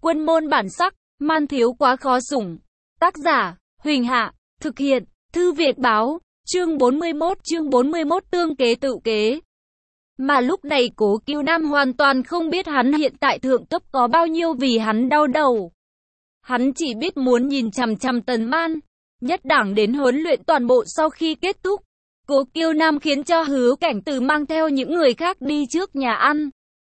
Quân môn bản sắc, man thiếu quá khó sủng. Tác giả, Huỳnh Hạ, thực hiện, Thư Viện Báo, chương 41 tương kế tự kế. Mà lúc này Cố Kiêu Nam hoàn toàn không biết hắn hiện tại thượng cấp có bao nhiêu vì hắn đau đầu. Hắn chỉ biết muốn nhìn chằm chằm Tần Man, nhất đẳng đến huấn luyện toàn bộ sau khi kết thúc. Cố Kiêu Nam khiến cho Hứa Cảnh Từ mang theo những người khác đi trước nhà ăn.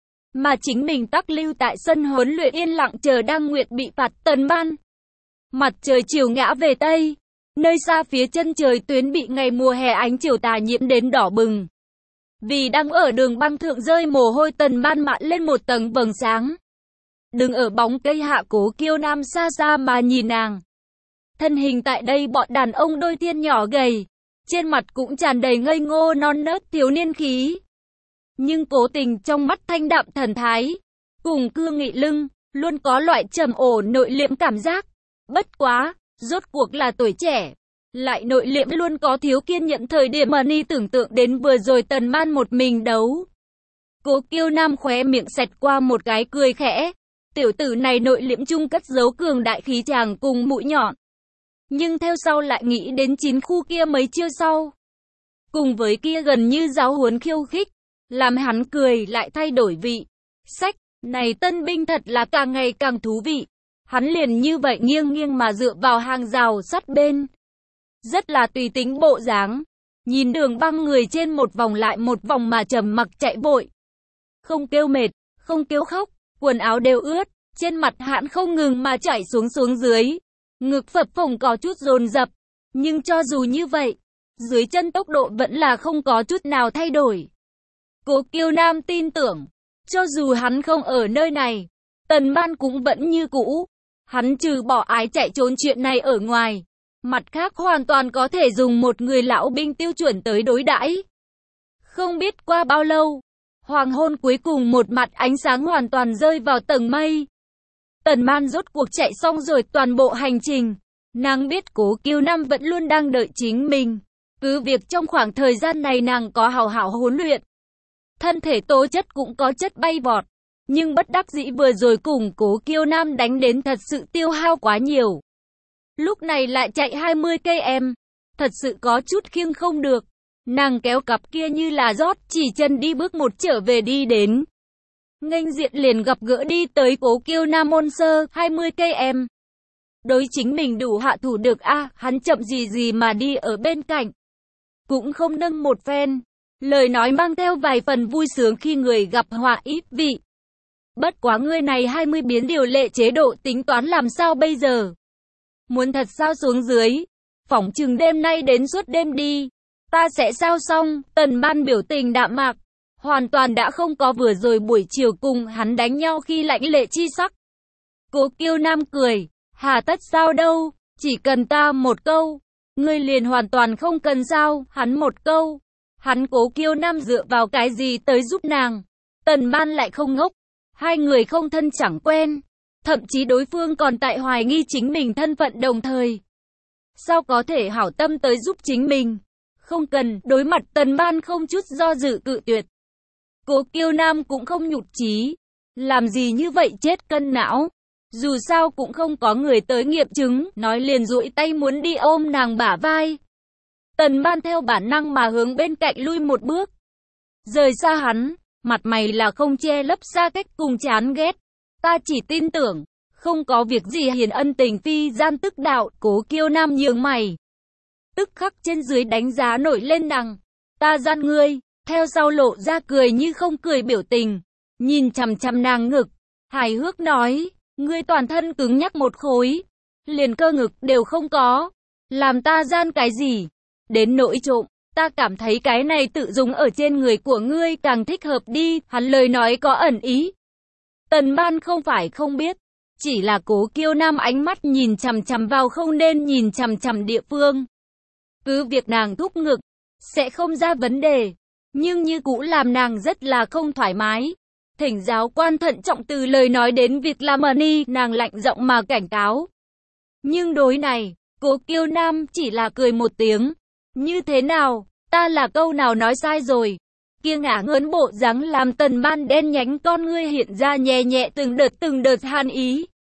Mà chính mình tắc lưu tại sân huấn luyện yên lặng chờ đang nguyện bị phạt Tần Man. Mặt trời chiều ngã về Tây, nơi xa phía chân trời tuyến bị ngày mùa hè ánh chiều tà nhiễm đến đỏ bừng. Vì đang ở đường băng thượng rơi mồ hôi, Tần Man mạn lên một tầng vầng sáng. Đứng ở bóng cây hạ, Cố Kiêu Nam xa xa mà nhìn nàng. Thân hình tại đây bọn đàn ông đôi thiên nhỏ gầy, trên mặt cũng tràn đầy ngây ngô non nớt thiếu niên khí. Nhưng cố tình trong mắt thanh đạm thần thái, cùng cương nghị lưng, luôn có loại trầm ổn nội liễm cảm giác. Bất quá, rốt cuộc là tuổi trẻ, lại nội liễm, luôn có thiếu kiên nhẫn thời điểm mà ni tưởng tượng đến vừa rồi Tần Man một mình đấu. Cố Kiêu Nam khóe miệng xẹt qua một cái cười khẽ. Tiểu tử này nội liễm chung cất giấu cường đại khí chàng cùng mũi nhọn. Nhưng theo sau lại nghĩ đến 9 khu kia mấy chiêu sau. Cùng với kia gần như giáo huấn khiêu khích, làm hắn cười lại thay đổi vị. Sách, này tân binh thật là càng ngày càng thú vị. Hắn liền như vậy nghiêng nghiêng mà dựa vào hàng rào sắt bên. Rất là tùy tính bộ dáng. Nhìn Đường Băng người trên một vòng lại một vòng mà trầm mặc chạy vội. Không kêu mệt, không kêu khóc, quần áo đều ướt, trên mặt hãn không ngừng mà chảy xuống dưới. Ngực phập phồng có chút dồn dập. Nhưng cho dù như vậy, dưới chân tốc độ vẫn là không có chút nào thay đổi. Cố Kiêu Nam tin tưởng, cho dù hắn không ở nơi này, Tần Man cũng vẫn như cũ. Hắn trừ bỏ ái chạy trốn chuyện này ở ngoài, mặt khác hoàn toàn có thể dùng một người lão binh tiêu chuẩn tới đối đãi. Không biết qua bao lâu, hoàng hôn cuối cùng một mặt ánh sáng hoàn toàn rơi vào tầng mây. Tần Man rốt cuộc chạy xong rồi toàn bộ hành trình. Nàng biết Cố Kiêu Nam vẫn luôn đang đợi chính mình. Cứ việc trong khoảng thời gian này nàng có hào hảo huấn luyện, thân thể tố chất cũng có chất bay vọt. Nhưng bất đắc dĩ vừa rồi cùng Cố Kiêu Nam đánh đến thật sự tiêu hao quá nhiều. Lúc này lại chạy 20 cây em, thật sự có chút khiêng không được. Nàng kéo cặp kia như là rót, chỉ chân đi bước một trở về đi đến. Nghênh diện liền gặp gỡ đi tới Cố Kiêu Nam ôn sơ, 20 cây em. Đối chính mình đủ hạ thủ được a, hắn chậm gì mà đi ở bên cạnh. Cũng không nâng một phen. Lời nói mang theo vài phần vui sướng khi người gặp họa ít vị. Bất quá ngươi này 20 biến điều lệ chế độ tính toán làm sao bây giờ? Muốn thật sao xuống dưới? Phỏng chừng đêm nay đến suốt đêm đi. Ta sẽ sao xong? Tần Man biểu tình đạm mạc, hoàn toàn đã không có vừa rồi buổi chiều cùng hắn đánh nhau khi lãnh lệ chi sắc. Cố Kiêu Nam cười, hà tất sao đâu, chỉ cần ta một câu, ngươi liền hoàn toàn không cần sao, hắn một câu. Hắn Cố Kiêu Nam dựa vào cái gì tới giúp nàng? Tần Man lại không ngốc, hai người không thân chẳng quen, thậm chí đối phương còn tại hoài nghi chính mình thân phận đồng thời. Sao có thể hảo tâm tới giúp chính mình? Không cần, đối mặt Tần Man không chút do dự cự tuyệt. Cố Kiêu Nam cũng không nhụt chí, làm gì như vậy chết cân não. Dù sao cũng không có người tới nghiệm chứng, nói liền duỗi tay muốn đi ôm nàng bả vai. Tần Man theo bản năng mà hướng bên cạnh lui một bước, rời xa hắn, mặt mày là không che lấp xa cách cùng chán ghét. Ta chỉ tin tưởng, không có việc gì hiền ân tình phi gian tức đạo. Cố Kiêu Nam nhướng mày, tức khắc trên dưới đánh giá nổi lên nàng. Ta gian ngươi, theo sau lộ ra cười như không cười biểu tình, nhìn chằm chằm nàng ngực, hài hước nói, ngươi toàn thân cứng nhắc một khối, liền cơ ngực đều không có, làm ta gian cái gì? Đến nỗi trộm, ta cảm thấy cái này tự dùng ở trên người của ngươi càng thích hợp đi. Hắn lời nói có ẩn ý. Tần Man không phải không biết, chỉ là Cố Kiêu Nam ánh mắt nhìn chằm chằm vào không nên nhìn chằm chằm địa phương. Cứ việc nàng thúc ngực, sẽ không ra vấn đề, nhưng như cũ làm nàng rất là không thoải mái. Thỉnh giáo quan thận trọng từ lời nói đến việc làm ni, nàng lạnh giọng mà cảnh cáo. Nhưng đối này, Cố Kiêu Nam chỉ là cười một tiếng. Như thế nào, ta là câu nào nói sai rồi? Kia ngả ngớn bộ dáng làm Tần Man đen nhánh con ngươi hiện ra nhẹ nhẹ từng đợt hàn ý.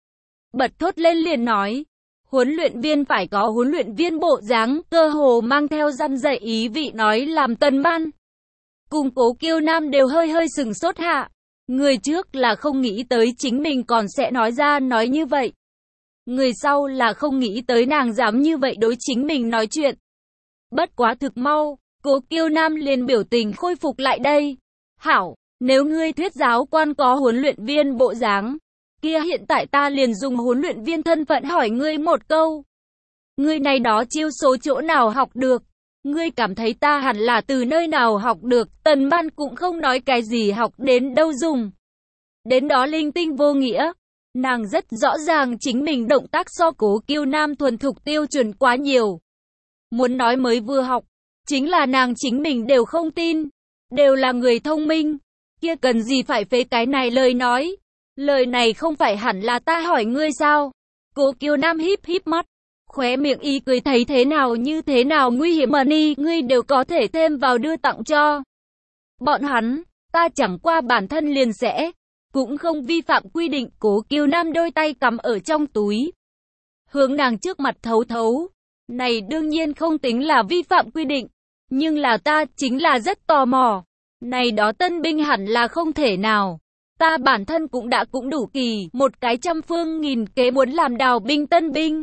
bật thốt lên liền nói. Huấn luyện viên phải có huấn luyện viên bộ dáng, cơ hồ mang theo răn dạy ý vị nói làm Tần Ban. Cùng Cố Kiêu Nam đều hơi hơi sừng sốt hạ. Người trước là không nghĩ tới chính mình còn sẽ nói ra nói như vậy. Người sau là không nghĩ tới nàng dám như vậy đối chính mình nói chuyện. Bất quá thực mau, Cố Kiêu Nam liền biểu tình khôi phục lại đây. Hảo, nếu ngươi thuyết giáo quan có huấn luyện viên bộ dáng, kia hiện tại ta liền dùng huấn luyện viên thân phận hỏi ngươi một câu. Ngươi này đó chiêu số chỗ nào học được? Ngươi cảm thấy ta hẳn là từ nơi nào học được? Tần Ban cũng không nói cái gì học đến đâu dùng. Đến đó linh tinh vô nghĩa. Nàng rất rõ ràng chính mình động tác so Cố Kiêu Nam thuần thục tiêu chuẩn quá nhiều. Muốn nói mới vừa học, chính là nàng chính mình đều không tin. Đều là người thông minh. Kia cần gì phải phế cái này lời nói. Lời này không phải hẳn là ta hỏi ngươi sao? Cố Kiêu Nam híp híp mắt. Khóe miệng y cười thấy thế nào như thế nào nguy hiểm mà ni, ngươi đều có thể thêm vào đưa tặng cho. Bọn hắn, ta chẳng qua bản thân liền sẽ, cũng không vi phạm quy định. Cố Kiêu Nam đôi tay cầm ở trong túi. Hướng nàng trước mặt thấu thấu. Này đương nhiên không tính là vi phạm quy định, nhưng là ta chính là rất tò mò. Này đó tân binh hẳn là không thể nào. Ta bản thân cũng đã đủ kỳ, một cái trăm phương nghìn kế muốn làm đào binh tân binh.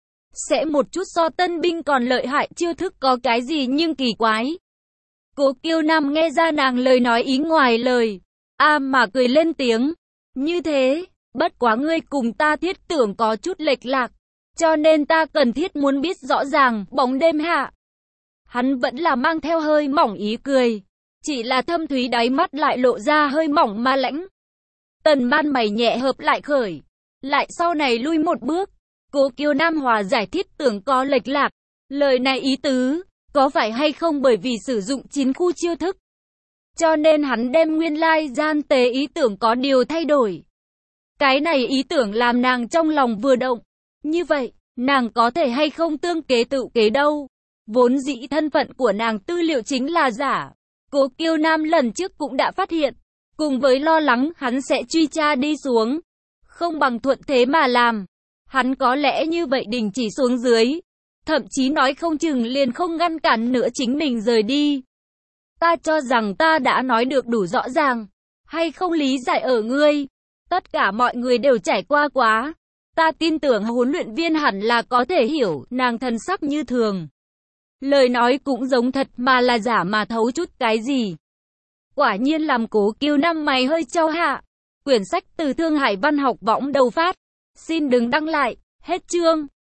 Sẽ một chút so tân binh còn lợi hại chiêu thức có cái gì nhưng kỳ quái. Cố Kiêu Nam nghe ra nàng lời nói ý ngoài lời. Mà cười lên tiếng. Như thế, bất quá ngươi cùng ta thiết tưởng có chút lệch lạc. Cho nên ta cần thiết muốn biết rõ ràng, bóng đêm hạ. Hắn vẫn là mang theo hơi mỏng ý cười. Chỉ là thâm thúy đáy mắt lại lộ ra hơi mỏng ma lãnh. Tần Ban mày nhẹ hợp lại khởi. Lại sau này lui một bước. Cố Kiêu Nam hòa giải thiết tưởng có lệch lạc. Lời này ý tứ, có phải hay không bởi vì sử dụng 9 khu chiêu thức. Cho nên hắn đem nguyên lai gian tế ý tưởng có điều thay đổi. Cái này ý tưởng làm nàng trong lòng vừa động. Như vậy, nàng có thể hay không tương kế tự kế đâu. Vốn dĩ thân phận của nàng tư liệu chính là giả. Cố Kiêu Nam lần trước cũng đã phát hiện. Cùng với lo lắng hắn sẽ truy tra đi xuống. Không bằng thuận thế mà làm. Hắn có lẽ như vậy đình chỉ xuống dưới. Thậm chí nói không chừng liền không ngăn cản nữa chính mình rời đi. Ta cho rằng ta đã nói được đủ rõ ràng. Hay không lý giải ở ngươi. Tất cả mọi người đều trải qua quá. Ta tin tưởng huấn luyện viên hẳn là có thể hiểu. Nàng thần sắc như thường. Lời nói cũng giống thật mà là giả mà thấu chút cái gì. Quả nhiên làm Cố Kiêu Nam mày hơi chau hạ. Quyển sách từ Thương Hải Văn học võng đầu phát. Xin đừng đăng lại. Hết chương.